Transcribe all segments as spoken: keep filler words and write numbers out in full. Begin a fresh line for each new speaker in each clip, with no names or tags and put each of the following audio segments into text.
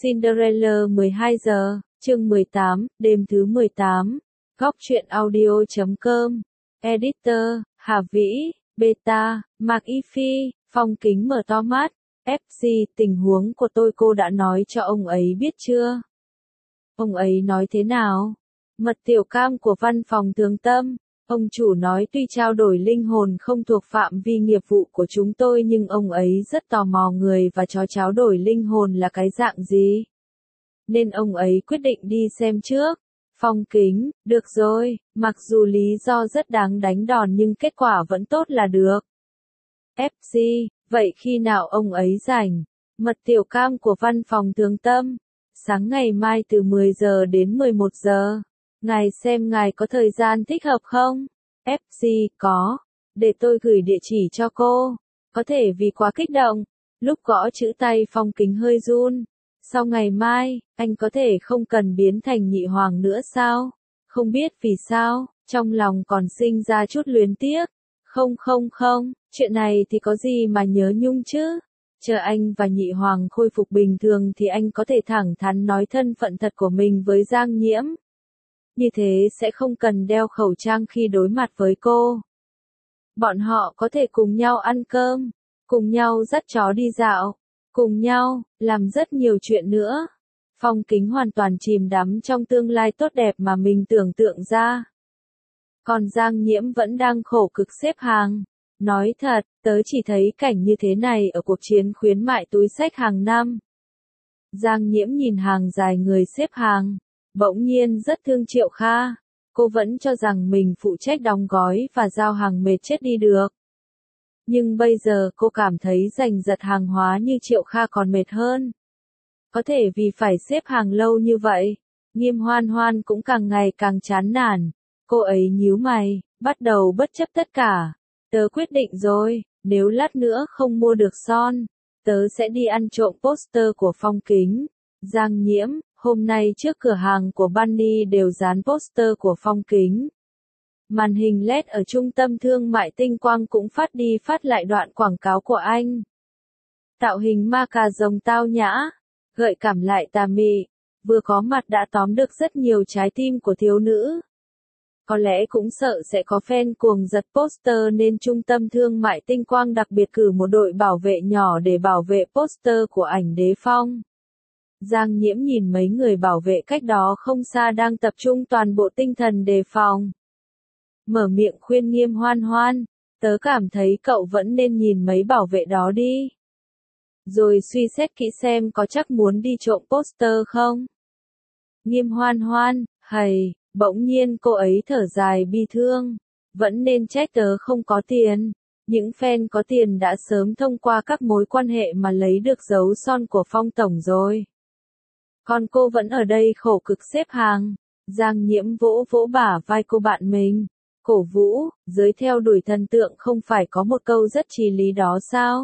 Cinderella mười hai giờ, chương mười tám, đêm thứ mười tám. Góc truyện audio chấm com. Editor, Hà Vĩ, Beta, Mạc Y Phi, Phong Kính mở to mắt. ép xê, tình huống của tôi cô đã nói cho ông ấy biết chưa? Ông ấy nói thế nào? Mật tiểu cam của văn phòng Thường Tâm. Ông chủ nói tuy trao đổi linh hồn không thuộc phạm vi nghiệp vụ của chúng tôi nhưng ông ấy rất tò mò người và chó trao đổi linh hồn là cái dạng gì. Nên ông ấy quyết định đi xem trước. Phong Kính, được rồi, mặc dù lý do rất đáng đánh đòn nhưng kết quả vẫn tốt là được. ép xê, vậy khi nào ông ấy rảnh? Mật tiểu cam của văn phòng Thường Tâm. Sáng ngày mai từ mười giờ đến mười một giờ. Ngài xem ngài có thời gian thích hợp không? ép xê, có. Để tôi gửi địa chỉ cho cô. Có thể vì quá kích động. Lúc gõ chữ tay Phong Kính hơi run. Sau ngày mai, anh có thể không cần biến thành nhị hoàng nữa sao? Không biết vì sao, trong lòng còn sinh ra chút luyến tiếc. Không không không, chuyện này thì có gì mà nhớ nhung chứ? Chờ anh và nhị hoàng khôi phục bình thường thì anh có thể thẳng thắn nói thân phận thật của mình với Giang Nhiễm. Như thế sẽ không cần đeo khẩu trang khi đối mặt với cô. Bọn họ có thể cùng nhau ăn cơm, cùng nhau dắt chó đi dạo, cùng nhau, làm rất nhiều chuyện nữa. Phong Kính hoàn toàn chìm đắm trong tương lai tốt đẹp mà mình tưởng tượng ra. Còn Giang Nhiễm vẫn đang khổ cực xếp hàng. Nói thật, tớ chỉ thấy cảnh như thế này ở cuộc chiến khuyến mại túi xách hàng năm. Giang Nhiễm nhìn hàng dài người xếp hàng. Bỗng nhiên rất thương Triệu Kha. Cô vẫn cho rằng mình phụ trách đóng gói và giao hàng mệt chết đi được. Nhưng bây giờ cô cảm thấy giành giật hàng hóa như Triệu Kha còn mệt hơn. Có thể vì phải xếp hàng lâu như vậy, Nghiêm Hoan Hoan cũng càng ngày càng chán nản. Cô ấy nhíu mày, bắt đầu bất chấp tất cả. Tớ quyết định rồi, nếu lát nữa không mua được son, tớ sẽ đi ăn trộm poster của Phong Kính. Giang Nhiễm, hôm nay trước cửa hàng của Bunny đều dán poster của Phong Kính. Màn hình led ở trung tâm thương mại Tinh Quang cũng phát đi phát lại đoạn quảng cáo của anh. Tạo hình ma cà rồng tao nhã, gợi cảm lại tà mị, vừa có mặt đã tóm được rất nhiều trái tim của thiếu nữ. Có lẽ cũng sợ sẽ có fan cuồng giật poster nên trung tâm thương mại Tinh Quang đặc biệt cử một đội bảo vệ nhỏ để bảo vệ poster của ảnh đế phong. Giang Nhiễm nhìn mấy người bảo vệ cách đó không xa đang tập trung toàn bộ tinh thần đề phòng. Mở miệng khuyên Nghiêm Hoan Hoan, tớ cảm thấy cậu vẫn nên nhìn mấy bảo vệ đó đi. Rồi suy xét kỹ xem có chắc muốn đi trộm poster không. Nghiêm Hoan Hoan, hầy, bỗng nhiên cô ấy thở dài bi thương. Vẫn nên trách tớ không có tiền. Những fan có tiền đã sớm thông qua các mối quan hệ mà lấy được dấu son của Phong Tổng rồi. Còn cô vẫn ở đây khổ cực xếp hàng. Giang Nhiễm vỗ vỗ bả vai cô bạn mình. Cổ vũ, giới theo đuổi thần tượng không phải có một câu rất chí lý đó sao?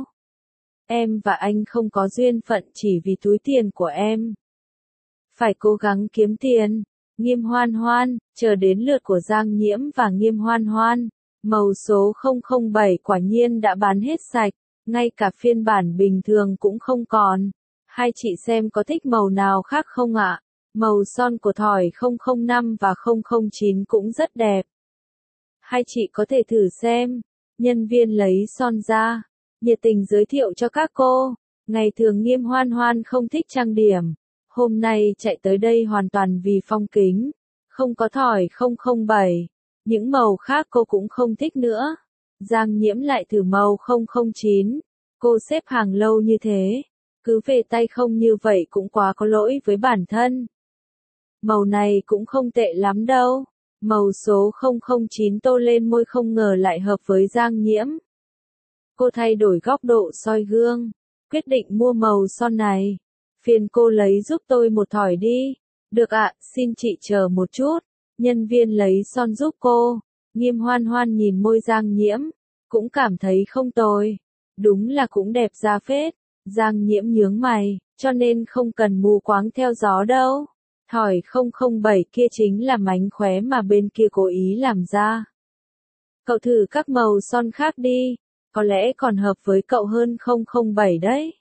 Em và anh không có duyên phận chỉ vì túi tiền của em. Phải cố gắng kiếm tiền. Nghiêm Hoan Hoan, chờ đến lượt của Giang Nhiễm và Nghiêm Hoan Hoan. Màu số không không bảy quả nhiên đã bán hết sạch, ngay cả phiên bản bình thường cũng không còn. Hai chị xem có thích màu nào khác không ạ? Màu son của thỏi không không năm và không không chín cũng rất đẹp. Hai chị có thể thử xem. Nhân viên lấy son ra, nhiệt tình giới thiệu cho các cô. Ngày thường Nghiêm Hoan Hoan không thích trang điểm. Hôm nay chạy tới đây hoàn toàn vì Phong Kính. Không có thỏi không không bảy. Những màu khác cô cũng không thích nữa. Giang Nhiễm lại thử màu không không chín. Cô xếp hàng lâu như thế. Cứ về tay không như vậy cũng quá có lỗi với bản thân. Màu này cũng không tệ lắm đâu. Màu số không không chín tô lên môi không ngờ lại hợp với Giang Nhiễm. Cô thay đổi góc độ soi gương. Quyết định mua màu son này. Phiền cô lấy giúp tôi một thỏi đi. Được ạ, xin chị chờ một chút. Nhân viên lấy son giúp cô. Nghiêm Hoan Hoan nhìn môi Giang Nhiễm. Cũng cảm thấy không tồi. Đúng là cũng đẹp ra phết. Giang Nhiễm nhướng mày, cho nên không cần mù quáng theo gió đâu. Thỏi không không bảy kia chính là mánh khóe mà bên kia cố ý làm ra. Cậu thử các màu son khác đi, có lẽ còn hợp với cậu hơn không không bảy đấy.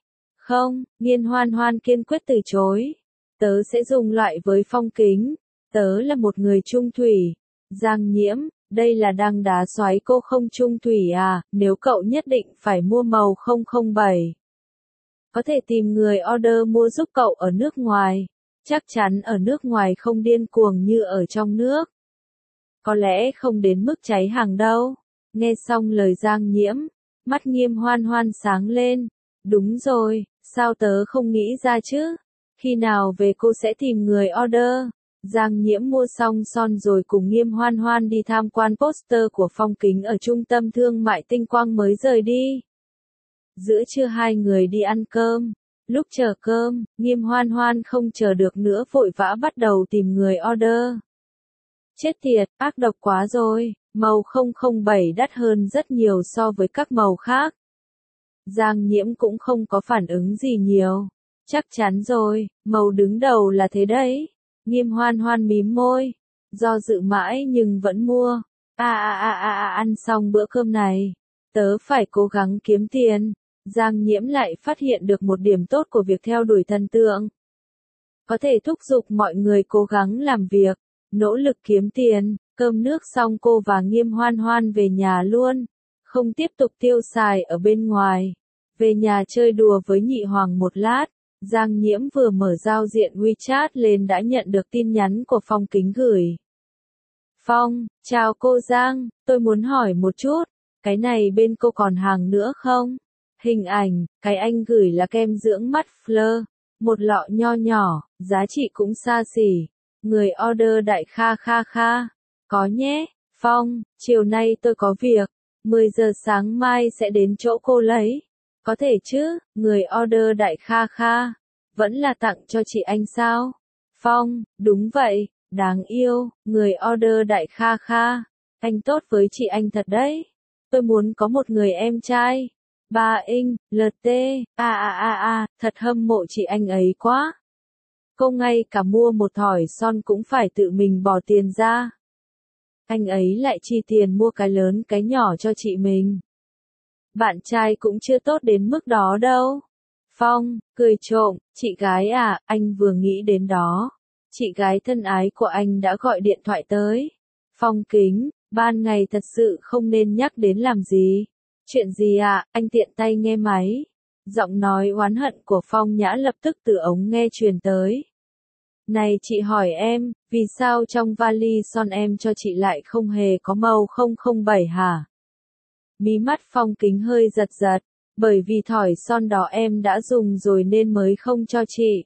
Không, Nghiên Hoan Hoan kiên quyết từ chối. Tớ sẽ dùng loại với Phong Kính. Tớ là một người trung thủy. Giang Nhiễm, đây là đang đá xoáy cô không trung thủy à, nếu cậu nhất định phải mua màu không không bảy. Có thể tìm người order mua giúp cậu ở nước ngoài. Chắc chắn ở nước ngoài không điên cuồng như ở trong nước. Có lẽ không đến mức cháy hàng đâu. Nghe xong lời Giang Nhiễm, mắt Nghiêm Hoan Hoan sáng lên. Đúng rồi, sao tớ không nghĩ ra chứ? Khi nào về cô sẽ tìm người order? Giang Nhiễm mua xong son rồi cùng Nghiêm Hoan Hoan đi tham quan poster của Phong Kính ở trung tâm thương mại Tinh Quang mới rời đi. Giữa trưa hai người đi ăn cơm. Lúc chờ cơm, Nghiêm Hoan Hoan không chờ được nữa vội vã bắt đầu tìm người order. Chết tiệt, ác độc quá rồi, màu không không bảy đắt hơn rất nhiều so với các màu khác. Giang Nhiễm cũng không có phản ứng gì nhiều. Chắc chắn rồi, màu đứng đầu là thế đấy. Nghiêm Hoan Hoan mím môi. Do dự mãi nhưng vẫn mua. À à à à à ăn xong bữa cơm này. Tớ phải cố gắng kiếm tiền. Giang Nhiễm lại phát hiện được một điểm tốt của việc theo đuổi thần tượng. Có thể thúc giục mọi người cố gắng làm việc, nỗ lực kiếm tiền. Cơm nước xong cô và Nghiêm Hoan Hoan về nhà luôn. Không tiếp tục tiêu xài ở bên ngoài. Về nhà chơi đùa với Nhị Hoàng một lát. Giang Nhiễm vừa mở giao diện WeChat lên đã nhận được tin nhắn của Phong Kính gửi. Phong, chào cô Giang, tôi muốn hỏi một chút, cái này bên cô còn hàng nữa không? Hình ảnh, cái anh gửi là kem dưỡng mắt Fleur, một lọ nho nhỏ, giá trị cũng xa xỉ. Người order đại Kha Kha Kha. Có nhé, Phong, chiều nay tôi có việc, mười giờ sáng mai sẽ đến chỗ cô lấy. Có thể chứ, người order đại Kha Kha. Vẫn là tặng cho chị anh sao? Phong, đúng vậy, đáng yêu, người order đại Kha Kha. Anh tốt với chị anh thật đấy. Tôi muốn có một người em trai. Ba Inch, lờ tê, a a a a, thật hâm mộ chị anh ấy quá. Cô ngay cả mua một thỏi son cũng phải tự mình bỏ tiền ra. Anh ấy lại chi tiền mua cái lớn cái nhỏ cho chị mình. Bạn trai cũng chưa tốt đến mức đó đâu. Phong, cười trộm, chị gái à, anh vừa nghĩ đến đó. Chị gái thân ái của anh đã gọi điện thoại tới. Phong Kính, ban ngày thật sự không nên nhắc đến làm gì. Chuyện gì ạ, à? Anh tiện tay nghe máy. Giọng nói oán hận của Phong Nhã lập tức từ ống nghe truyền tới. Này chị hỏi em, vì sao trong vali son em cho chị lại không hề có màu không không bảy hả? Mí mắt Phong Kính hơi giật giật, bởi vì thỏi son đó em đã dùng rồi nên mới không cho chị.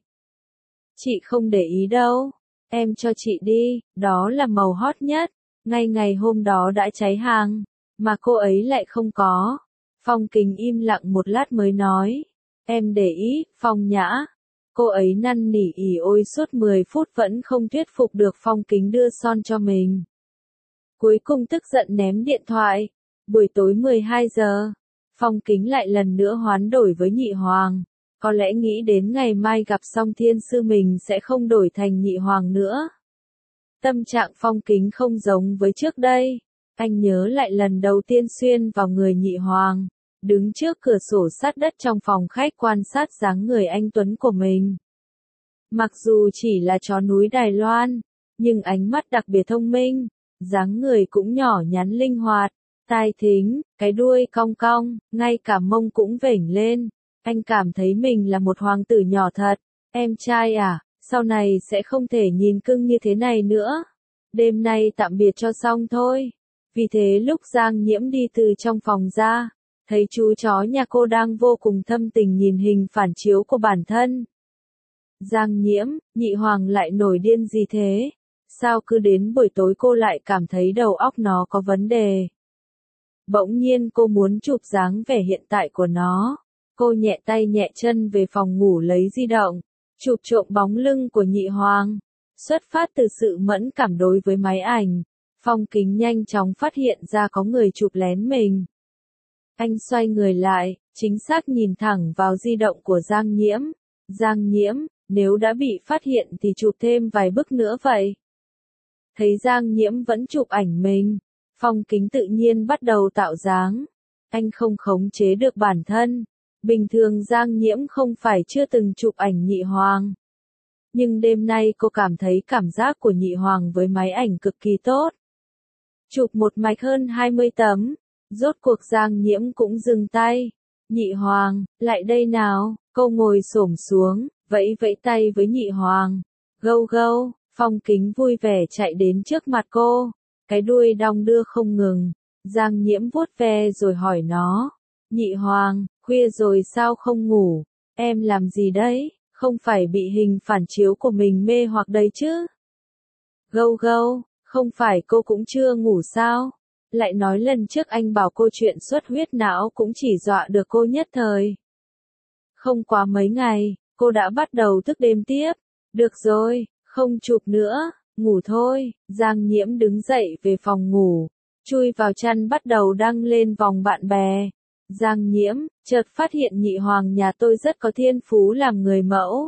Chị không để ý đâu, em cho chị đi, đó là màu hot nhất, ngay ngày hôm đó đã cháy hàng, mà cô ấy lại không có. Phong Kính im lặng một lát mới nói, em để ý, Phong Nhã. Cô ấy năn nỉ ỉ ôi suốt mười phút vẫn không thuyết phục được Phong Kính đưa son cho mình. Cuối cùng tức giận ném điện thoại. Buổi tối mười hai giờ, Phong Kính lại lần nữa hoán đổi với Nhị Hoàng. Có lẽ nghĩ đến ngày mai gặp xong thiên sư mình sẽ không đổi thành Nhị Hoàng nữa. Tâm trạng Phong Kính không giống với trước đây. Anh nhớ lại lần đầu tiên xuyên vào người Nhị Hoàng. Đứng trước cửa sổ sát đất trong phòng khách quan sát dáng người anh Tuấn của mình. Mặc dù chỉ là chó núi Đài Loan, nhưng ánh mắt đặc biệt thông minh, dáng người cũng nhỏ nhắn linh hoạt, tai thính, cái đuôi cong cong, ngay cả mông cũng vểnh lên. Anh cảm thấy mình là một hoàng tử nhỏ thật. Em trai à, sau này sẽ không thể nhìn cưng như thế này nữa. Đêm nay tạm biệt cho xong thôi. Vì thế lúc Giang Nhiễm đi từ trong phòng ra, thấy chú chó nhà cô đang vô cùng thâm tình nhìn hình phản chiếu của bản thân. Giang Nhiễm, Nhị Hoàng lại nổi điên gì thế? Sao cứ đến buổi tối cô lại cảm thấy đầu óc nó có vấn đề? Bỗng nhiên cô muốn chụp dáng vẻ hiện tại của nó. Cô nhẹ tay nhẹ chân về phòng ngủ lấy di động, chụp trộm bóng lưng của Nhị Hoàng. Xuất phát từ sự mẫn cảm đối với máy ảnh, Phong Kính nhanh chóng phát hiện ra có người chụp lén mình. Anh xoay người lại, chính xác nhìn thẳng vào di động của Giang Nhiễm. Giang Nhiễm, nếu đã bị phát hiện thì chụp thêm vài bức nữa vậy. Thấy Giang Nhiễm vẫn chụp ảnh mình, Phong Kính tự nhiên bắt đầu tạo dáng. Anh không khống chế được bản thân. Bình thường Giang Nhiễm không phải chưa từng chụp ảnh Nhị Hoàng. Nhưng đêm nay cô cảm thấy cảm giác của Nhị Hoàng với máy ảnh cực kỳ tốt. Chụp một mạch hơn hai mươi tấm, rốt cuộc Giang Nhiễm cũng dừng tay. Nhị Hoàng, lại đây nào, cô ngồi xổm xuống, vẫy vẫy tay với Nhị Hoàng. Gâu gâu, Phong Kính vui vẻ chạy đến trước mặt cô, cái đuôi đong đưa không ngừng. Giang Nhiễm vuốt ve rồi hỏi nó. Nhị Hoàng, khuya rồi sao không ngủ, em làm gì đấy, không phải bị hình phản chiếu của mình mê hoặc đấy chứ? Gâu gâu, không phải cô cũng chưa ngủ sao? Lại nói lần trước anh bảo cô chuyện xuất huyết não cũng chỉ dọa được cô nhất thời. Không quá mấy ngày, cô đã bắt đầu thức đêm tiếp. Được rồi, không chụp nữa, ngủ thôi. Giang Nhiễm đứng dậy về phòng ngủ, chui vào chăn bắt đầu đăng lên vòng bạn bè. Giang Nhiễm, chợt phát hiện Nhị Hoàng nhà tôi rất có thiên phú làm người mẫu.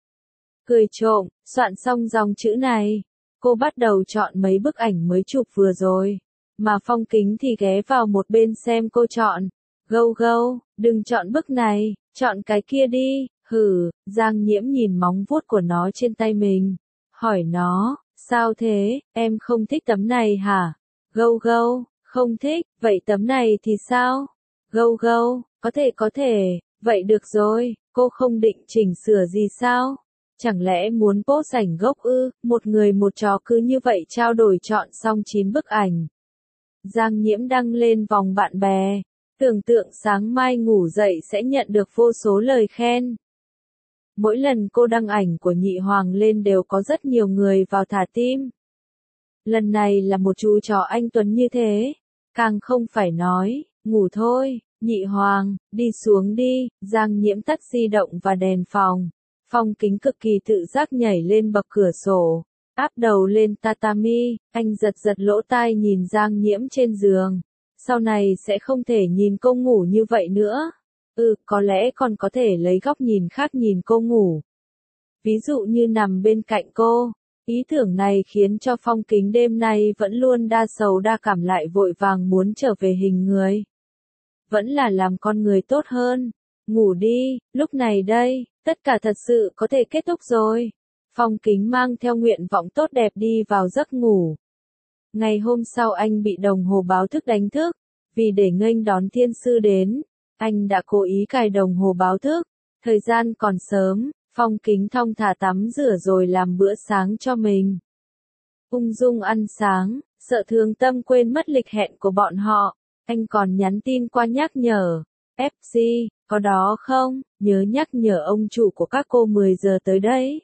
Cười trộm, soạn xong dòng chữ này. Cô bắt đầu chọn mấy bức ảnh mới chụp vừa rồi. Mà Phong Kính thì ghé vào một bên xem cô chọn. Gâu gâu, đừng chọn bức này, chọn cái kia đi. Hử, Giang Nhiễm nhìn móng vuốt của nó trên tay mình. Hỏi nó, sao thế, em không thích tấm này hả? Gâu gâu, không thích, vậy tấm này thì sao? Gâu gâu, có thể có thể, vậy được rồi, cô không định chỉnh sửa gì sao? Chẳng lẽ muốn post ảnh gốc ư, một người một chó cứ như vậy trao đổi chọn xong chín bức ảnh. Giang Nhiễm đăng lên vòng bạn bè, tưởng tượng sáng mai ngủ dậy sẽ nhận được vô số lời khen. Mỗi lần cô đăng ảnh của Nhị Hoàng lên đều có rất nhiều người vào thả tim. Lần này là một chú chó anh Tuấn như thế, càng không phải nói, ngủ thôi, Nhị Hoàng, đi xuống đi. Giang Nhiễm tắt di động và đèn phòng. Phong Kính cực kỳ tự giác nhảy lên bậc cửa sổ, áp đầu lên tatami, anh giật giật lỗ tai nhìn Giang Nhiễm trên giường. Sau này sẽ không thể nhìn cô ngủ như vậy nữa. Ừ, có lẽ còn có thể lấy góc nhìn khác nhìn cô ngủ. Ví dụ như nằm bên cạnh cô. Ý tưởng này khiến cho Phong Kính đêm nay vẫn luôn đa sầu đa cảm lại vội vàng muốn trở về hình người. Vẫn là làm con người tốt hơn. Ngủ đi, lúc này đây, tất cả thật sự có thể kết thúc rồi. Phong Kính mang theo nguyện vọng tốt đẹp đi vào giấc ngủ. Ngày hôm sau anh bị đồng hồ báo thức đánh thức. Vì để nghênh đón thiên sư đến, anh đã cố ý cài đồng hồ báo thức. Thời gian còn sớm, Phong Kính thong thả tắm rửa rồi làm bữa sáng cho mình. Ung dung ăn sáng, sợ Thường Tâm quên mất lịch hẹn của bọn họ. Anh còn nhắn tin qua nhắc nhở. ép xê, có đó không? Nhớ nhắc nhở ông chủ của các cô mười giờ tới đấy.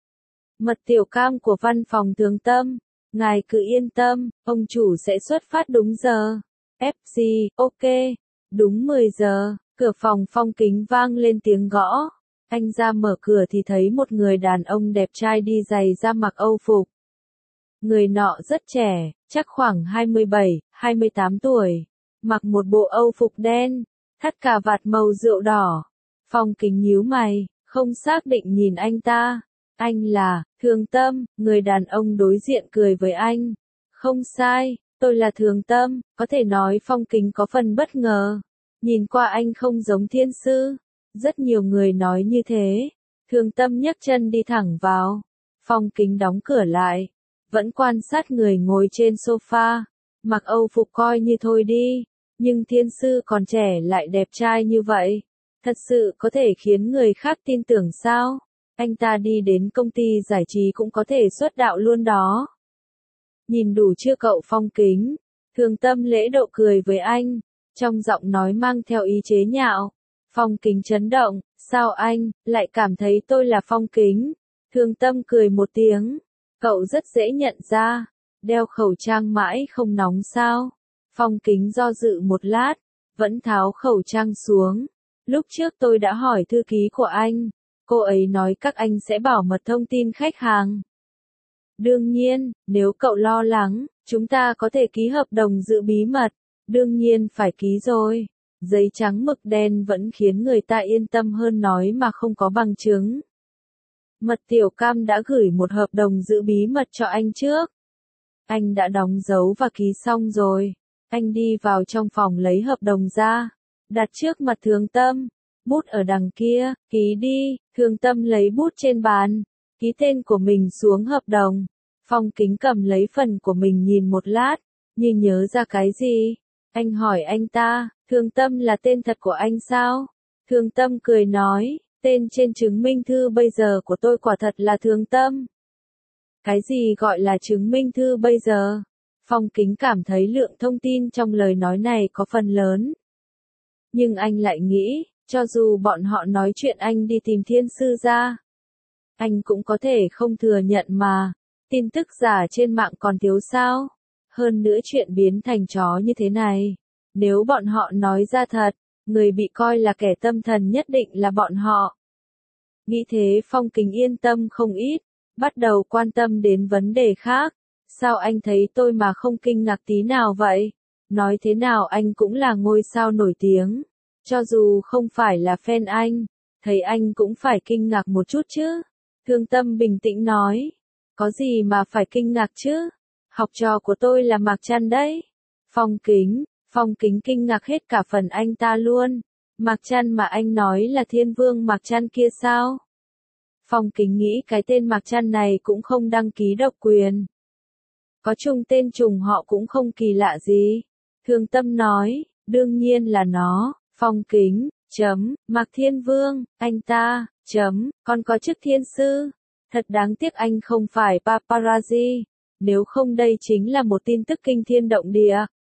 Mật tiểu cam của văn phòng Thường Tâm. Ngài cứ yên tâm, ông chủ sẽ xuất phát đúng giờ. ép xê, ok. Đúng mười giờ, cửa phòng Phong Kính vang lên tiếng gõ. Anh ra mở cửa thì thấy một người đàn ông đẹp trai đi giày da mặc Âu phục. Người nọ rất trẻ, chắc khoảng hai mươi bảy, hai mươi tám tuổi. Mặc một bộ Âu phục đen, thắt cà vạt màu rượu đỏ. Phong Kính nhíu mày, không xác định nhìn anh ta. Anh là, Thường Tâm, người đàn ông đối diện cười với anh. Không sai, tôi là Thường Tâm, có thể nói Phong Kính có phần bất ngờ. Nhìn qua anh không giống thiên sư. Rất nhiều người nói như thế. Thường Tâm nhấc chân đi thẳng vào. Phong Kính đóng cửa lại. Vẫn quan sát người ngồi trên sofa. Mặc Âu phục coi như thôi đi. Nhưng thiên sư còn trẻ lại đẹp trai như vậy. Thật sự có thể khiến người khác tin tưởng sao? Anh ta đi đến công ty giải trí cũng có thể xuất đạo luôn đó. Nhìn đủ chưa cậu Phong Kính? Thường Tâm lễ độ cười với anh. Trong giọng nói mang theo ý chế nhạo. Phong Kính chấn động. Sao anh, lại cảm thấy tôi là Phong Kính? Thường Tâm cười một tiếng. Cậu rất dễ nhận ra. Đeo khẩu trang mãi không nóng sao? Phong Kính do dự một lát. Vẫn tháo khẩu trang xuống. Lúc trước tôi đã hỏi thư ký của anh. Cô ấy nói các anh sẽ bảo mật thông tin khách hàng. Đương nhiên, nếu cậu lo lắng, chúng ta có thể ký hợp đồng giữ bí mật. Đương nhiên phải ký rồi. Giấy trắng mực đen vẫn khiến người ta yên tâm hơn nói mà không có bằng chứng. Mật tiểu cam đã gửi một hợp đồng giữ bí mật cho anh trước. Anh đã đóng dấu và ký xong rồi. Anh đi vào trong phòng lấy hợp đồng ra. Đặt trước mặt Thường Tâm. bút ở đằng kia, ký đi, Thương Tâm lấy bút trên bàn, ký tên của mình xuống hợp đồng. Phong Kính cầm lấy phần của mình nhìn một lát, như nhớ ra cái gì. Anh hỏi anh ta, Thương Tâm là tên thật của anh sao? Thương Tâm cười nói, tên trên chứng minh thư bây giờ của tôi quả thật là Thương Tâm. Cái gì gọi là chứng minh thư bây giờ? Phong Kính cảm thấy lượng thông tin trong lời nói này có phần lớn. Nhưng anh lại nghĩ, cho dù bọn họ nói chuyện anh đi tìm thiên sư ra, anh cũng có thể không thừa nhận mà. Tin tức giả trên mạng còn thiếu sao? Hơn nữa chuyện biến thành chó như thế này. Nếu bọn họ nói ra thật, người bị coi là kẻ tâm thần nhất định là bọn họ. Nghĩ thế Phong Kính yên tâm không ít, bắt đầu quan tâm đến vấn đề khác. Sao anh thấy tôi mà không kinh ngạc tí nào vậy? Nói thế nào anh cũng là ngôi sao nổi tiếng. Cho dù không phải là fan anh, thấy anh cũng phải kinh ngạc một chút chứ. Thương Tâm bình tĩnh nói. Có gì mà phải kinh ngạc chứ? Học trò của tôi là Mạc Trăn đấy. Phong Kính, Phong Kính kinh ngạc hết cả phần anh ta luôn. Mạc Trăn mà anh nói là Thiên Vương Mạc Trăn kia sao? Phong Kính nghĩ cái tên Mạc Trăn này cũng không đăng ký độc quyền. Có chung tên trùng họ cũng không kỳ lạ gì. Thương Tâm nói, đương nhiên là nó. Phong Kính, chấm, Mạc Thiên Vương, anh ta, chấm, còn có chức thiên sư. Thật đáng tiếc anh không phải paparazzi, nếu không đây chính là một tin tức kinh thiên động địa.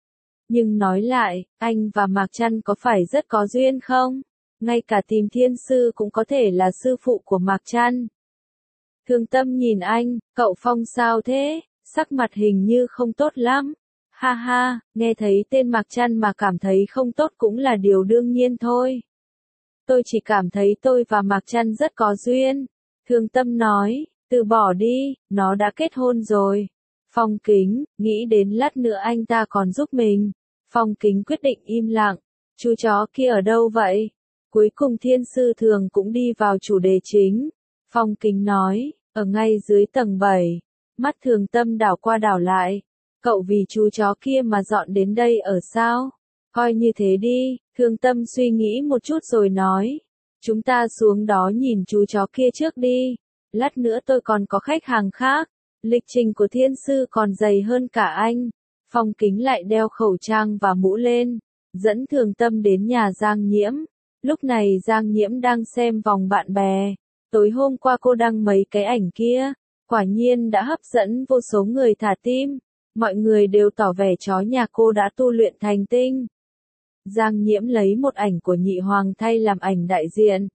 Nhưng nói lại, anh và Mạc Trăn có phải rất có duyên không? Ngay cả tìm thiên sư cũng có thể là sư phụ của Mạc Trăn. Thương Tâm nhìn anh, cậu Phong sao thế? Sắc mặt hình như không tốt lắm. Ha ha, nghe thấy tên Mạc Trăn mà cảm thấy không tốt cũng là điều đương nhiên thôi. Tôi chỉ cảm thấy tôi và Mạc Trăn rất có duyên. Thương Tâm nói, từ bỏ đi, nó đã kết hôn rồi. Phong Kính, nghĩ đến lát nữa anh ta còn giúp mình. Phong Kính quyết định im lặng. Chú chó kia ở đâu vậy? Cuối cùng thiên sư thường cũng đi vào chủ đề chính. Phong Kính nói, ở ngay dưới tầng bảy. Mắt Thương Tâm đảo qua đảo lại. Cậu vì chú chó kia mà dọn đến đây ở sao? Coi như thế đi, Thương Tâm suy nghĩ một chút rồi nói. Chúng ta xuống đó nhìn chú chó kia trước đi. Lát nữa tôi còn có khách hàng khác. Lịch trình của thiên sư còn dày hơn cả anh. Phong Kính lại đeo khẩu trang và mũ lên. Dẫn Thương Tâm đến nhà Giang Nhiễm. Lúc này Giang Nhiễm đang xem vòng bạn bè. Tối hôm qua cô đăng mấy cái ảnh kia. Quả nhiên đã hấp dẫn vô số người thả tim. Mọi người đều tỏ vẻ chó nhà cô đã tu luyện thành tinh. Giang Nhiễm lấy một ảnh của Nhị Hoàng thay làm ảnh đại diện.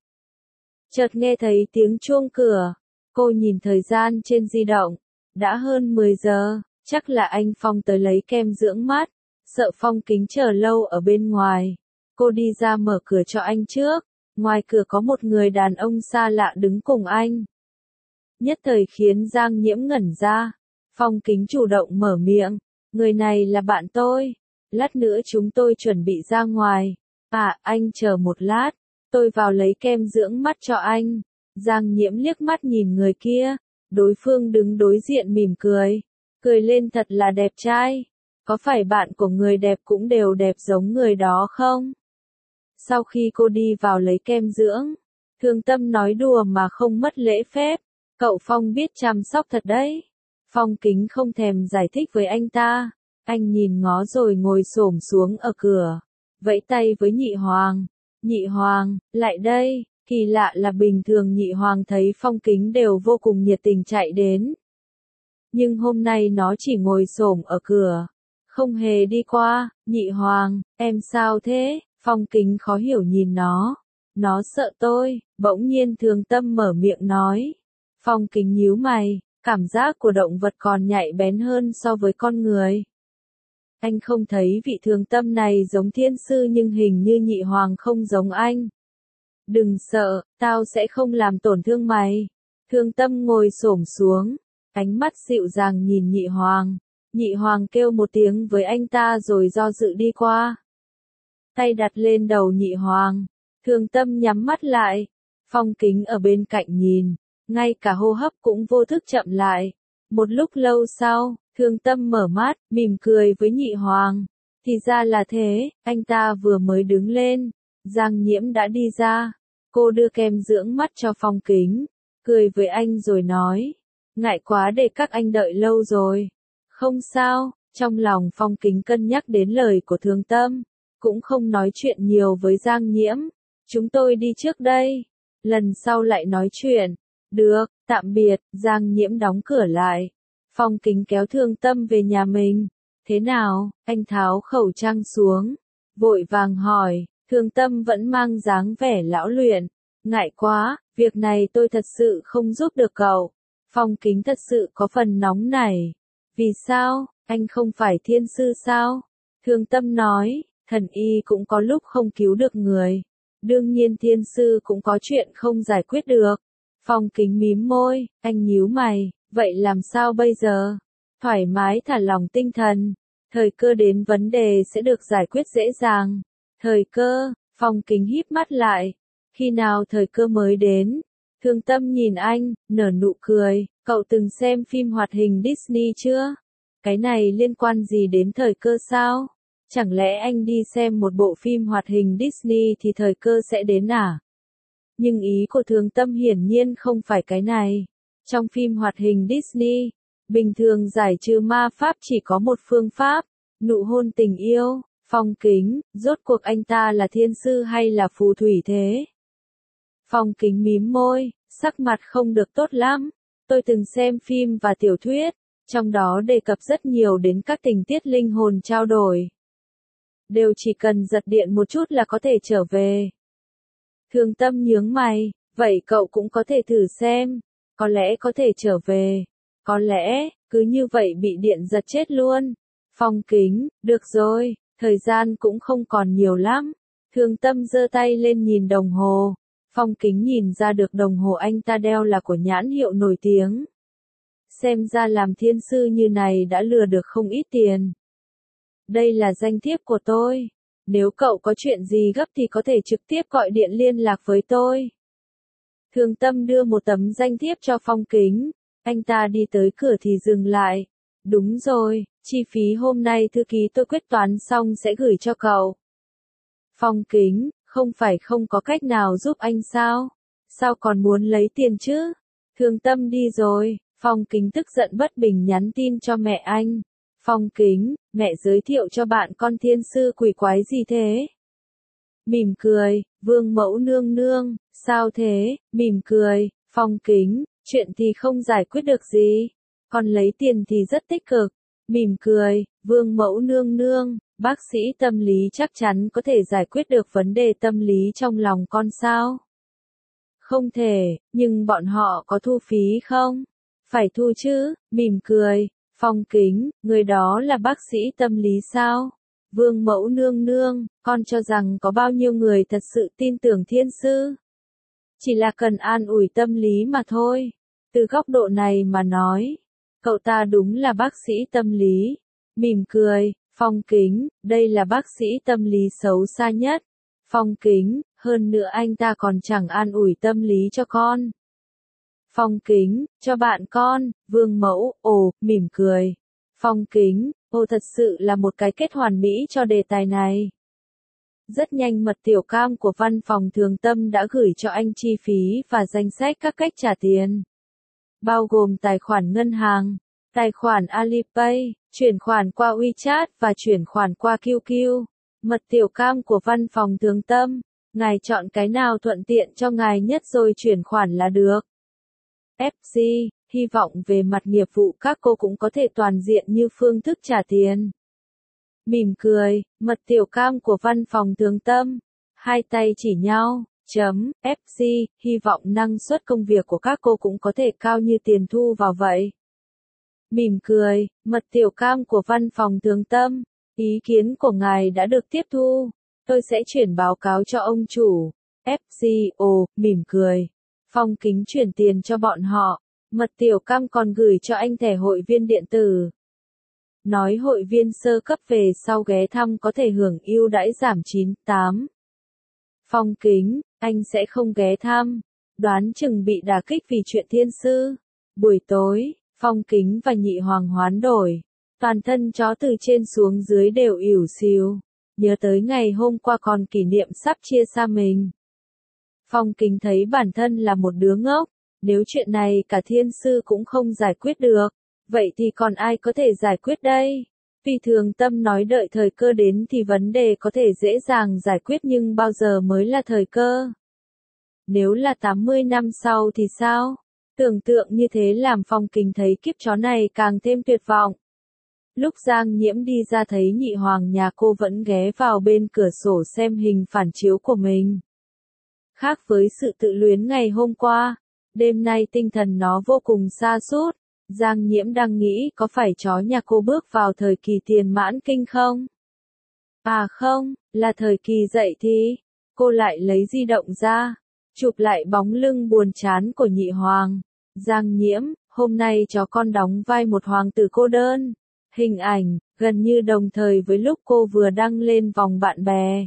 Chợt nghe thấy tiếng chuông cửa. Cô nhìn thời gian trên di động. Đã hơn mười giờ, chắc là anh Phong tới lấy kem dưỡng mắt. Sợ Phong Kính chờ lâu ở bên ngoài. Cô đi ra mở cửa cho anh trước. Ngoài cửa có một người đàn ông xa lạ đứng cùng anh. Nhất thời khiến Giang Nhiễm ngẩn ra. Phong Kính chủ động mở miệng. Người này là bạn tôi. Lát nữa chúng tôi chuẩn bị ra ngoài. À, anh chờ một lát. Tôi vào lấy kem dưỡng mắt cho anh. Giang Nhiễm liếc mắt nhìn người kia. Đối phương đứng đối diện mỉm cười. Cười lên thật là đẹp trai. Có phải bạn của người đẹp cũng đều đẹp giống người đó không? Sau khi cô đi vào lấy kem dưỡng, Thương Tâm nói đùa mà không mất lễ phép. Cậu Phong biết chăm sóc thật đấy. Phong Kính không thèm giải thích với anh ta. Anh nhìn ngó rồi ngồi xổm xuống ở cửa. Vẫy tay với Nhị Hoàng. Nhị Hoàng, lại đây. Kỳ lạ là bình thường Nhị Hoàng thấy Phong Kính đều vô cùng nhiệt tình chạy đến. Nhưng hôm nay nó chỉ ngồi xổm ở cửa. Không hề đi qua. Nhị Hoàng, em sao thế? Phong Kính khó hiểu nhìn nó. Nó sợ tôi. Bỗng nhiên Thương Tâm mở miệng nói. Phong Kính nhíu mày. Cảm giác của động vật còn nhạy bén hơn so với con người. Anh không thấy vị Thương Tâm này giống thiên sư nhưng hình như Nhị Hoàng không giống anh. Đừng sợ, tao sẽ không làm tổn thương mày. Thương Tâm ngồi xổm xuống. Ánh mắt dịu dàng nhìn Nhị Hoàng. Nhị Hoàng kêu một tiếng với anh ta rồi do dự đi qua. Tay đặt lên đầu Nhị Hoàng. Thương Tâm nhắm mắt lại. Phong Kính ở bên cạnh nhìn. Ngay cả hô hấp cũng vô thức chậm lại. Một lúc lâu sau, Thương Tâm mở mắt, mỉm cười với Nhị Hoàng. Thì ra là thế, anh ta vừa mới đứng lên. Giang Nhiễm đã đi ra. Cô đưa kem dưỡng mắt cho Phong Kính, cười với anh rồi nói. Ngại quá để các anh đợi lâu rồi. Không sao, trong lòng Phong Kính cân nhắc đến lời của Thường Tâm, cũng không nói chuyện nhiều với Giang Nhiễm. Chúng tôi đi trước đây, lần sau lại nói chuyện. Được, tạm biệt. Giang Nhiễm đóng cửa lại. Phong Kính kéo Thường Tâm về nhà mình. Thế nào? Anh tháo khẩu trang xuống, vội vàng hỏi. Thường Tâm vẫn mang dáng vẻ lão luyện. Ngại quá, việc này tôi thật sự không giúp được cậu. Phong Kính thật sự có phần nóng nảy. Vì sao? Anh không phải thiên sư sao? Thường Tâm nói, thần y cũng có lúc không cứu được người. Đương nhiên thiên sư cũng có chuyện không giải quyết được. Phong Kính mím môi, anh nhíu mày, vậy làm sao bây giờ? Thoải mái thả lòng tinh thần. Thời cơ đến vấn đề sẽ được giải quyết dễ dàng. Thời cơ, Phong Kính híp mắt lại. Khi nào thời cơ mới đến? Thường Tâm nhìn anh, nở nụ cười. Cậu từng xem phim hoạt hình Disney chưa? Cái này liên quan gì đến thời cơ sao? Chẳng lẽ anh đi xem một bộ phim hoạt hình Disney thì thời cơ sẽ đến à? Nhưng ý của Thường Tâm hiển nhiên không phải cái này. Trong phim hoạt hình Disney, bình thường giải trừ ma pháp chỉ có một phương pháp, nụ hôn tình yêu. Phong Kính, rốt cuộc anh ta là thiên sư hay là phù thủy thế? Phong Kính mím môi, sắc mặt không được tốt lắm. Tôi từng xem phim và tiểu thuyết, trong đó đề cập rất nhiều đến các tình tiết linh hồn trao đổi. Đều chỉ cần giật điện một chút là có thể trở về. Thường Tâm nhướng mày, vậy cậu cũng có thể thử xem, có lẽ có thể trở về, có lẽ, cứ như vậy bị điện giật chết luôn. Phong Kính, được rồi, thời gian cũng không còn nhiều lắm. Thường Tâm giơ tay lên nhìn đồng hồ. Phong Kính nhìn ra được đồng hồ anh ta đeo là của nhãn hiệu nổi tiếng. Xem ra làm thiên sư như này đã lừa được không ít tiền. Đây là danh thiếp của tôi. Nếu cậu có chuyện gì gấp thì có thể trực tiếp gọi điện liên lạc với tôi. Thường Tâm đưa một tấm danh thiếp cho Phong Kính. Anh ta đi tới cửa thì dừng lại. Đúng rồi, chi phí hôm nay thư ký tôi quyết toán xong sẽ gửi cho cậu. Phong Kính, không phải không có cách nào giúp anh sao? Sao còn muốn lấy tiền chứ? Thường Tâm đi rồi. Phong Kính tức giận bất bình nhắn tin cho mẹ anh. Phong Kính, mẹ giới thiệu cho bạn con thiên sư quỷ quái gì thế? Mỉm cười, Vương Mẫu nương nương, sao thế? Mỉm cười, Phong Kính, chuyện thì không giải quyết được gì. Con lấy tiền thì rất tích cực. Mỉm cười, Vương Mẫu nương nương, bác sĩ tâm lý chắc chắn có thể giải quyết được vấn đề tâm lý trong lòng con sao? Không thể, nhưng bọn họ có thu phí không? Phải thu chứ, mỉm cười. Phong Kính, người đó là bác sĩ tâm lý sao? Vương Mẫu nương nương, con cho rằng có bao nhiêu người thật sự tin tưởng thiên sư? Chỉ là cần an ủi tâm lý mà thôi. Từ góc độ này mà nói, cậu ta đúng là bác sĩ tâm lý. Mỉm cười, Phong Kính, đây là bác sĩ tâm lý xấu xa nhất. Phong Kính, hơn nữa anh ta còn chẳng an ủi tâm lý cho con. Phong Kính, cho bạn con. Vương Mẫu, ồ, mỉm cười. Phong Kính, ồ thật sự là một cái kết hoàn mỹ cho đề tài này. Rất nhanh mật tiểu cam của văn phòng Thường Tâm đã gửi cho anh chi phí và danh sách các cách trả tiền. Bao gồm tài khoản ngân hàng, tài khoản Alipay, chuyển khoản qua WeChat và chuyển khoản qua quy quy. Mật tiểu cam của văn phòng Thường Tâm, ngài chọn cái nào thuận tiện cho ngài nhất rồi chuyển khoản là được. ép xê, hy vọng về mặt nghiệp vụ các cô cũng có thể toàn diện như phương thức trả tiền. Mỉm cười, mật tiểu cam của văn phòng Thường Tâm, hai tay chỉ nhau, chấm, ép xê, hy vọng năng suất công việc của các cô cũng có thể cao như tiền thu vào vậy. Mỉm cười, mật tiểu cam của văn phòng Thường Tâm, ý kiến của ngài đã được tiếp thu, tôi sẽ chuyển báo cáo cho ông chủ. ép xê, ồ, mỉm cười. Phong Kính chuyển tiền cho bọn họ, mật tiểu cam còn gửi cho anh thẻ hội viên điện tử. Nói hội viên sơ cấp về sau ghé thăm có thể hưởng ưu đãi giảm chín mươi tám. Phong Kính, anh sẽ không ghé thăm, đoán chừng bị đả kích vì chuyện thiên sư. Buổi tối, Phong Kính và Nhị Hoàng hoán đổi, toàn thân chó từ trên xuống dưới đều ỉu xìu. nhớ tới ngày hôm qua còn kỷ niệm sắp chia xa mình. Phong Kính thấy bản thân là một đứa ngốc, nếu chuyện này cả thiên sư cũng không giải quyết được, vậy thì còn ai có thể giải quyết đây? Phi Thường Tâm nói đợi thời cơ đến thì vấn đề có thể dễ dàng giải quyết nhưng bao giờ mới là thời cơ? Nếu là tám mươi năm sau thì sao? Tưởng tượng như thế làm Phong Kính thấy kiếp chó này càng thêm tuyệt vọng. Lúc Giang Nhiễm đi ra thấy nhị hoàng nhà cô vẫn ghé vào bên cửa sổ xem hình phản chiếu của mình. Khác với sự tự luyến ngày hôm qua, đêm nay tinh thần nó vô cùng sa sút. Giang Nhiễm đang nghĩ có phải chó nhà cô bước vào thời kỳ tiền mãn kinh không? À không, là thời kỳ dậy thì. Cô lại lấy di động ra, chụp lại bóng lưng buồn chán của nhị hoàng. Giang Nhiễm, hôm nay chó con đóng vai một hoàng tử cô đơn. Hình ảnh, gần như đồng thời với lúc cô vừa đăng lên vòng bạn bè.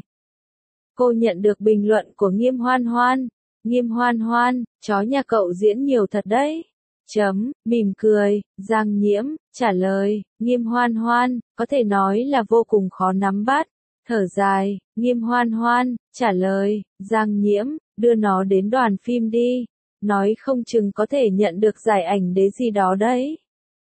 Cô nhận được bình luận của Nghiêm Hoan Hoan. Nghiêm Hoan Hoan, chó nhà cậu diễn nhiều thật đấy. Chấm, mỉm cười, Giang Nhiễm, trả lời, Nghiêm Hoan Hoan, có thể nói là vô cùng khó nắm bắt. Thở dài, Nghiêm Hoan Hoan, trả lời, Giang Nhiễm, đưa nó đến đoàn phim đi. Nói không chừng có thể nhận được giải ảnh đế gì đó đấy.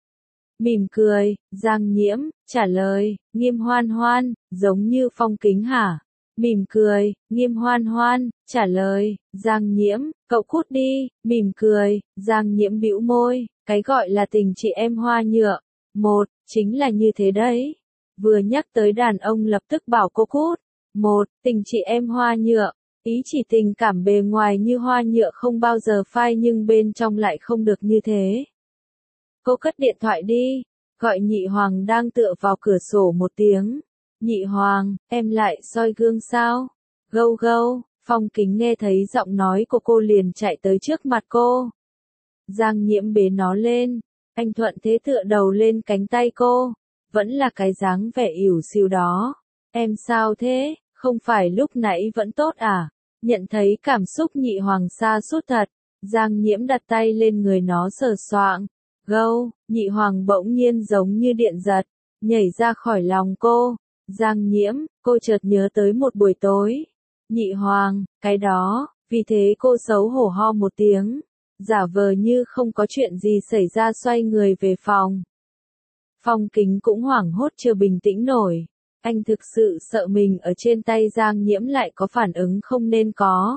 Mỉm cười, Giang Nhiễm, trả lời, Nghiêm Hoan Hoan, giống như Phong Kính hả? Mỉm cười, Nghiêm Hoan Hoan, trả lời, Giang Nhiễm, cậu cút đi, mỉm cười, Giang Nhiễm bĩu môi, cái gọi là tình chị em hoa nhựa. Một, chính là như thế đấy. Vừa nhắc tới đàn ông lập tức bảo cô cút. Một, tình chị em hoa nhựa. Ý chỉ tình cảm bề ngoài như hoa nhựa không bao giờ phai nhưng bên trong lại không được như thế. Cô cất điện thoại đi, gọi nhị hoàng đang tựa vào cửa sổ một tiếng. Nhị hoàng, em lại soi gương sao? Gâu gâu, Phong Kính nghe thấy giọng nói của cô liền chạy tới trước mặt cô. Giang Nhiễm bế nó lên, anh thuận thế tựa đầu lên cánh tay cô, vẫn là cái dáng vẻ ỉu xìu đó. Em sao thế, không phải lúc nãy vẫn tốt à? Nhận thấy cảm xúc nhị hoàng sa sút thật, Giang Nhiễm đặt tay lên người nó sờ soạng. Gâu, nhị hoàng bỗng nhiên giống như điện giật, nhảy ra khỏi lòng cô. Giang Nhiễm, cô chợt nhớ tới một buổi tối. Nhị hoàng, cái đó, vì thế cô xấu hổ ho một tiếng, giả vờ như không có chuyện gì xảy ra xoay người về phòng. Phong Kính cũng hoảng hốt chưa bình tĩnh nổi. Anh thực sự sợ mình ở trên tay Giang Nhiễm lại có phản ứng không nên có.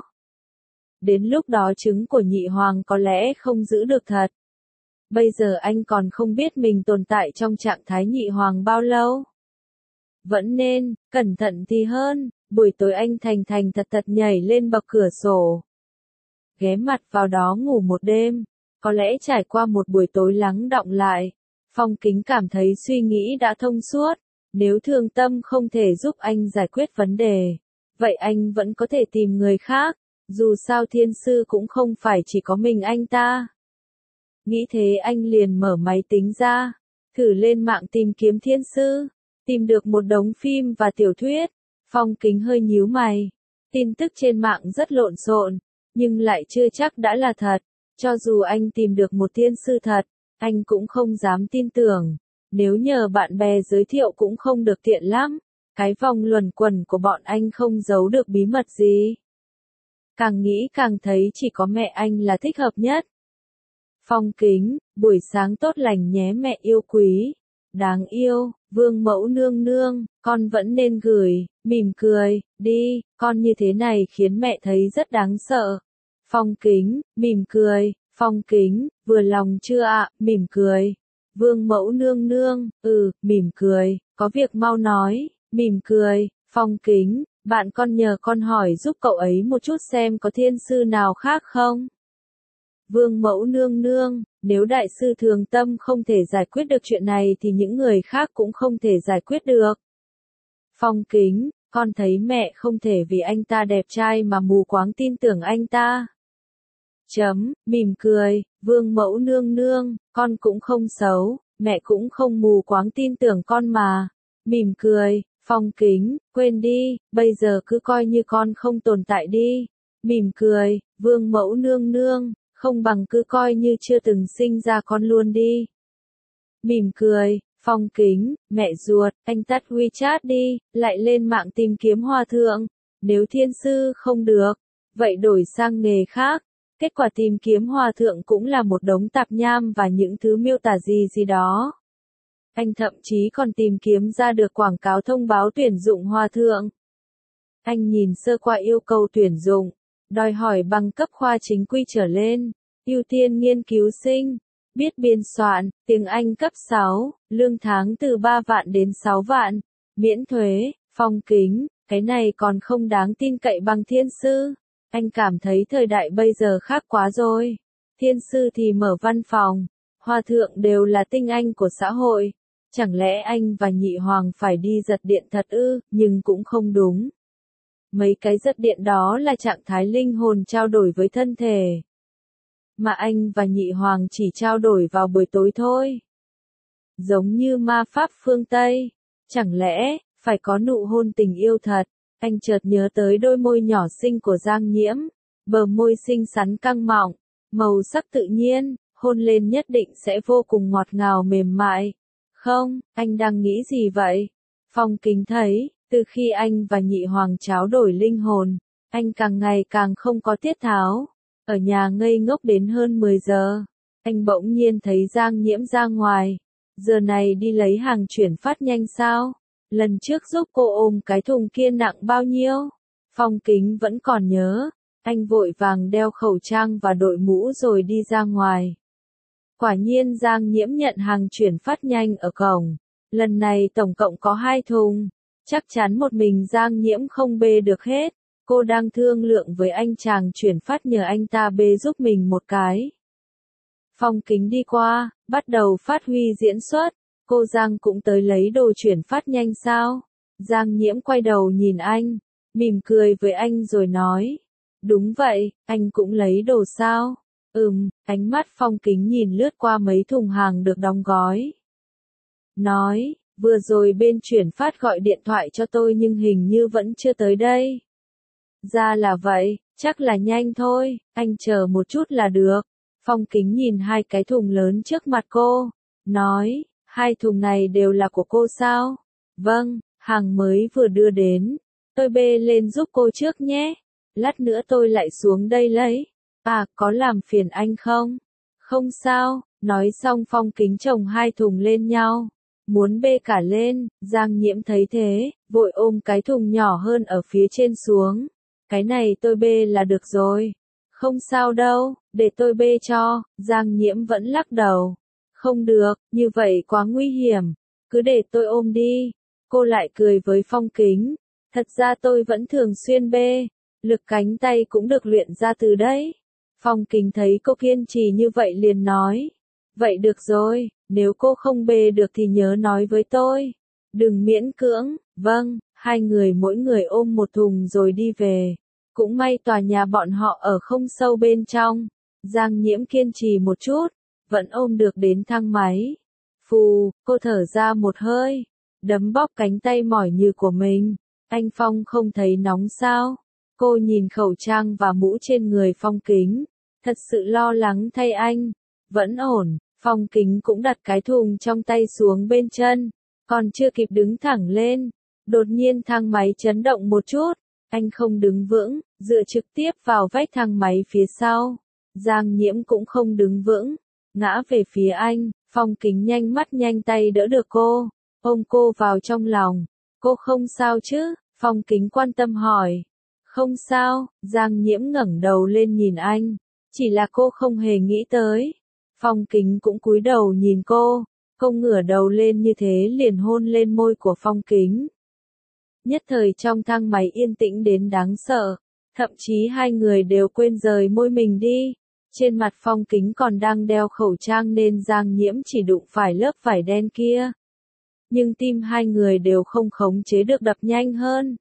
Đến lúc đó trứng của nhị hoàng có lẽ không giữ được thật. Bây giờ anh còn không biết mình tồn tại trong trạng thái nhị hoàng bao lâu. Vẫn nên, cẩn thận thì hơn, buổi tối anh thành thành thật thật nhảy lên bậc cửa sổ. Ghé mặt vào đó ngủ một đêm, có lẽ trải qua một buổi tối lắng đọng lại. Phong Kính cảm thấy suy nghĩ đã thông suốt, nếu Thường Tâm không thể giúp anh giải quyết vấn đề, vậy anh vẫn có thể tìm người khác, dù sao thiên sư cũng không phải chỉ có mình anh ta. Nghĩ thế anh liền mở máy tính ra, thử lên mạng tìm kiếm thiên sư, tìm được một đống phim và tiểu thuyết. Phong Kính hơi nhíu mày, tin tức trên mạng rất lộn xộn, nhưng lại chưa chắc đã là thật. Cho dù anh tìm được một thiên sư thật, anh cũng không dám tin tưởng. Nếu nhờ bạn bè giới thiệu cũng không được tiện lắm. Cái vòng luẩn quẩn của bọn anh không giấu được bí mật gì. Càng nghĩ càng thấy chỉ có mẹ anh là thích hợp nhất. Phong Kính, buổi sáng tốt lành nhé mẹ yêu quý. Đáng yêu, Vương Mẫu nương nương, con vẫn nên gửi, mỉm cười, đi, con như thế này khiến mẹ thấy rất đáng sợ. Phong Kính, mỉm cười, Phong Kính, vừa lòng chưa ạ, mỉm cười. Vương Mẫu nương nương, ừ, mỉm cười, có việc mau nói, mỉm cười. Phong Kính, bạn con nhờ con hỏi giúp cậu ấy một chút xem có thiên sư nào khác không? Vương Mẫu nương nương, nếu đại sư Thường Tâm không thể giải quyết được chuyện này thì những người khác cũng không thể giải quyết được. Phong Kính, con thấy mẹ không thể vì anh ta đẹp trai mà mù quáng tin tưởng anh ta. Chấm, mỉm cười, Vương Mẫu nương nương, con cũng không xấu, mẹ cũng không mù quáng tin tưởng con mà. Mỉm cười, Phong Kính, quên đi, bây giờ cứ coi như con không tồn tại đi. Mỉm cười, Vương Mẫu nương nương, không bằng cứ coi như chưa từng sinh ra con luôn đi. Mỉm cười, Phong Kính, mẹ ruột, anh tắt WeChat đi, lại lên mạng tìm kiếm hòa thượng. Nếu thiên sư không được, vậy đổi sang nghề khác. Kết quả tìm kiếm hòa thượng cũng là một đống tạp nham và những thứ miêu tả gì gì đó. Anh thậm chí còn tìm kiếm ra được quảng cáo thông báo tuyển dụng hòa thượng. Anh nhìn sơ qua yêu cầu tuyển dụng, đòi hỏi bằng cấp khoa chính quy trở lên, ưu tiên nghiên cứu sinh, biết biên soạn, tiếng Anh cấp sáu, lương tháng từ ba vạn đến sáu vạn, miễn thuế. Phong Kính, cái này còn không đáng tin cậy bằng thiên sư. Anh cảm thấy thời đại bây giờ khác quá rồi. Thiên sư thì mở văn phòng, hòa thượng đều là tinh anh của xã hội. Chẳng lẽ anh và nhị hoàng phải đi giật điện thật ư? Nhưng cũng không đúng. Mấy cái giật điện đó là trạng thái linh hồn trao đổi với thân thể. Mà anh và nhị hoàng chỉ trao đổi vào buổi tối thôi. Giống như ma pháp phương Tây. Chẳng lẽ, phải có nụ hôn tình yêu thật? Anh chợt nhớ tới đôi môi nhỏ xinh của Giang Nhiễm. Bờ môi xinh xắn căng mọng, màu sắc tự nhiên, hôn lên nhất định sẽ vô cùng ngọt ngào mềm mại. Không, anh đang nghĩ gì vậy? Phong Kính thấy, từ khi anh và nhị hoàng trao đổi linh hồn, anh càng ngày càng không có tiết tháo. Ở nhà ngây ngốc đến hơn mười giờ, anh bỗng nhiên thấy Giang Nhiễm ra ngoài. Giờ này đi lấy hàng chuyển phát nhanh sao? Lần trước giúp cô ôm cái thùng kia nặng bao nhiêu? Phong Kính vẫn còn nhớ. Anh vội vàng đeo khẩu trang và đội mũ rồi đi ra ngoài. Quả nhiên Giang Nhiễm nhận hàng chuyển phát nhanh ở cổng. Lần này tổng cộng có hai thùng. Chắc chắn một mình Giang Nhiễm không bê được hết. Cô đang thương lượng với anh chàng chuyển phát nhờ anh ta bê giúp mình một cái. Phong Kính đi qua, bắt đầu phát huy diễn xuất. Cô Giang cũng tới lấy đồ chuyển phát nhanh sao? Giang Nhiễm quay đầu nhìn anh, mỉm cười với anh rồi nói. Đúng vậy, anh cũng lấy đồ sao? Ừm, ánh mắt Phong Kính nhìn lướt qua mấy thùng hàng được đóng gói. Nói, vừa rồi bên chuyển phát gọi điện thoại cho tôi nhưng hình như vẫn chưa tới đây. Ra là vậy, chắc là nhanh thôi, anh chờ một chút là được. Phong Kính nhìn hai cái thùng lớn trước mặt cô, nói, hai thùng này đều là của cô sao? Vâng, hàng mới vừa đưa đến, tôi bê lên giúp cô trước nhé. Lát nữa tôi lại xuống đây lấy. À, có làm phiền anh không? Không sao, nói xong Phong Kính chồng hai thùng lên nhau. Muốn bê cả lên, Giang Nhiễm thấy thế, vội ôm cái thùng nhỏ hơn ở phía trên xuống. Cái này tôi bê là được rồi. Không sao đâu, để tôi bê cho. Giang Nhiễm vẫn lắc đầu. Không được, như vậy quá nguy hiểm. Cứ để tôi ôm đi. Cô lại cười với Phong Kính. Thật ra tôi vẫn thường xuyên bê. Lực cánh tay cũng được luyện ra từ đấy. Phong Kính thấy cô kiên trì như vậy liền nói. Vậy được rồi, nếu cô không bê được thì nhớ nói với tôi. Đừng miễn cưỡng. Vâng, hai người mỗi người ôm một thùng rồi đi về. Cũng may tòa nhà bọn họ ở không sâu bên trong. Giang Nhiễm kiên trì một chút, vẫn ôm được đến thang máy. Phù, cô thở ra một hơi, đấm bóp cánh tay mỏi như của mình. Anh Phong không thấy nóng sao? Cô nhìn khẩu trang và mũ trên người Phong Kính, thật sự lo lắng thay anh. Vẫn ổn. Phong Kính cũng đặt cái thùng trong tay xuống bên chân, còn chưa kịp đứng thẳng lên, đột nhiên thang máy chấn động một chút. Anh không đứng vững, dựa trực tiếp vào vách thang máy phía sau. Giang Nhiễm cũng không đứng vững, ngã về phía anh. Phong Kính nhanh mắt nhanh tay đỡ được cô, ôm cô vào trong lòng. Cô không sao chứ? Phong Kính quan tâm hỏi. Không sao. Giang Nhiễm ngẩng đầu lên nhìn anh. Chỉ là cô không hề nghĩ tới. Phong Kính cũng cúi đầu nhìn cô. Cô ngửa đầu lên như thế liền hôn lên môi của Phong Kính. Nhất thời trong thang máy yên tĩnh đến đáng sợ. Thậm chí hai người đều quên rời môi mình đi. Trên mặt Phong Kính còn đang đeo khẩu trang nên Giang Nhiễm chỉ đụng phải lớp vải đen kia. Nhưng tim hai người đều không khống chế được đập nhanh hơn.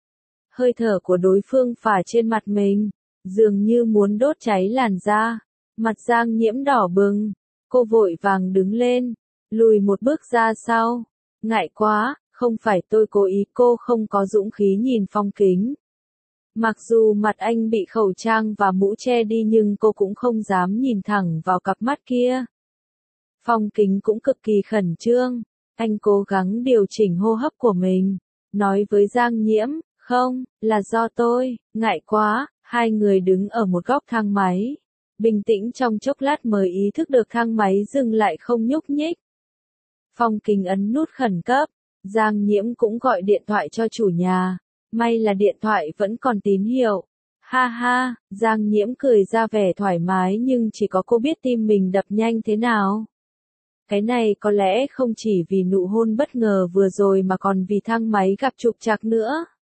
Hơi thở của đối phương phả trên mặt mình, dường như muốn đốt cháy làn da. Mặt Giang Nhiễm đỏ bừng. Cô vội vàng đứng lên, lùi một bước ra sau. Ngại quá, không phải tôi cố ý. Cô không có dũng khí nhìn Phong Kính. Mặc dù mặt anh bị khẩu trang và mũ che đi nhưng cô cũng không dám nhìn thẳng vào cặp mắt kia. Phong Kính cũng cực kỳ khẩn trương. Anh cố gắng điều chỉnh hô hấp của mình, nói với Giang Nhiễm, không, là do tôi, ngại quá. Hai người đứng ở một góc thang máy, bình tĩnh trong chốc lát mới ý thức được thang máy dừng lại không nhúc nhích. Phong Kính ấn nút khẩn cấp, Giang Nhiễm cũng gọi điện thoại cho chủ nhà, may là điện thoại vẫn còn tín hiệu. Ha ha, Giang Nhiễm cười ra vẻ thoải mái nhưng chỉ có cô biết tim mình đập nhanh thế nào. Cái này có lẽ không chỉ vì nụ hôn bất ngờ vừa rồi mà còn vì thang máy gặp trục trặc nữa.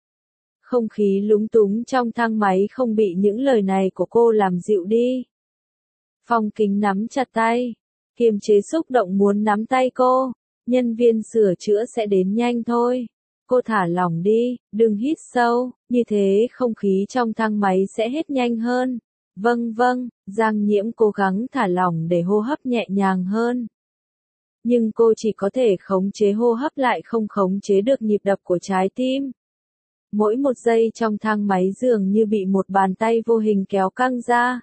Không khí lúng túng trong thang máy không bị những lời này của cô làm dịu đi. Phong Kính nắm chặt tay, kiềm chế xúc động muốn nắm tay cô. Nhân viên sửa chữa sẽ đến nhanh thôi. Cô thả lỏng đi, đừng hít sâu, như thế không khí trong thang máy sẽ hết nhanh hơn. Vâng vâng, Giang Nhiễm cố gắng thả lỏng để hô hấp nhẹ nhàng hơn. Nhưng cô chỉ có thể khống chế hô hấp lại không khống chế được nhịp đập của trái tim. Mỗi một giây trong thang máy dường như bị một bàn tay vô hình kéo căng ra.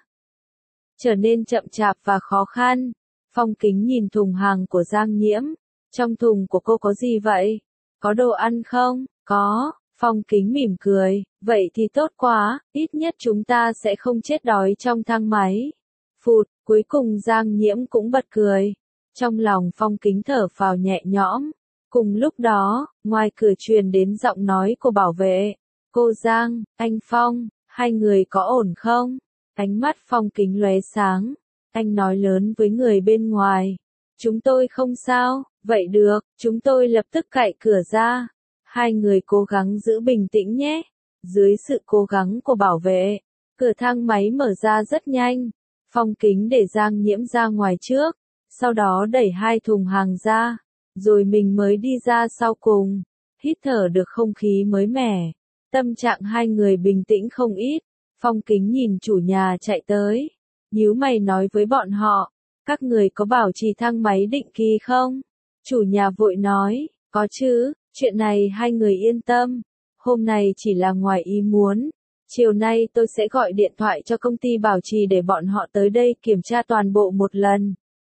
Trở nên chậm chạp và khó khăn. Phong Kính nhìn thùng hàng của Giang Nhiễm. Trong thùng của cô có gì vậy? Có đồ ăn không? Có. Phong Kính mỉm cười. Vậy thì tốt quá, ít nhất chúng ta sẽ không chết đói trong thang máy. Phụt, cuối cùng Giang Nhiễm cũng bật cười. Trong lòng Phong Kính thở phào nhẹ nhõm. Cùng lúc đó, ngoài cửa truyền đến giọng nói của bảo vệ. Cô Giang, anh Phong, hai người có ổn không? Ánh mắt Phong Kính lóe sáng. Anh nói lớn với người bên ngoài. Chúng tôi không sao, vậy được, chúng tôi lập tức cạy cửa ra. Hai người cố gắng giữ bình tĩnh nhé. Dưới sự cố gắng của bảo vệ, cửa thang máy mở ra rất nhanh. Phong Kính để Giang Nhiễm ra ngoài trước, sau đó đẩy hai thùng hàng ra, rồi mình mới đi ra sau cùng. Hít thở được không khí mới mẻ, tâm trạng hai người bình tĩnh không ít. Phong Kính nhìn chủ nhà chạy tới, nhíu mày nói với bọn họ, các người có bảo trì thang máy định kỳ không? Chủ nhà vội nói, có chứ, chuyện này hai người yên tâm, hôm nay chỉ là ngoài ý muốn, chiều nay tôi sẽ gọi điện thoại cho công ty bảo trì để bọn họ tới đây kiểm tra toàn bộ một lần.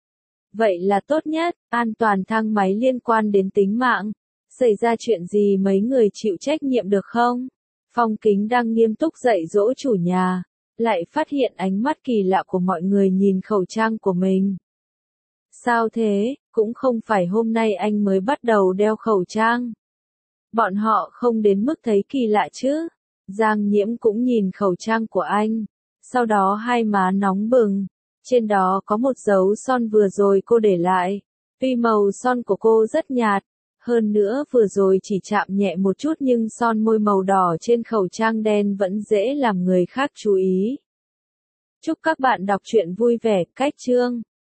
Vậy là tốt nhất, an toàn thang máy liên quan đến tính mạng, xảy ra chuyện gì mấy người chịu trách nhiệm được không? Phong Kính đang nghiêm túc dạy dỗ chủ nhà, lại phát hiện ánh mắt kỳ lạ của mọi người nhìn khẩu trang của mình. Sao thế, cũng không phải hôm nay anh mới bắt đầu đeo khẩu trang. Bọn họ không đến mức thấy kỳ lạ chứ. Giang Nhiễm cũng nhìn khẩu trang của anh, sau đó hai má nóng bừng. Trên đó có một dấu son vừa rồi cô để lại. Tuy màu son của cô rất nhạt, hơn nữa vừa rồi chỉ chạm nhẹ một chút nhưng son môi màu đỏ trên khẩu trang đen vẫn dễ làm người khác chú ý. Chúc các bạn đọc truyện vui vẻ, cách chương.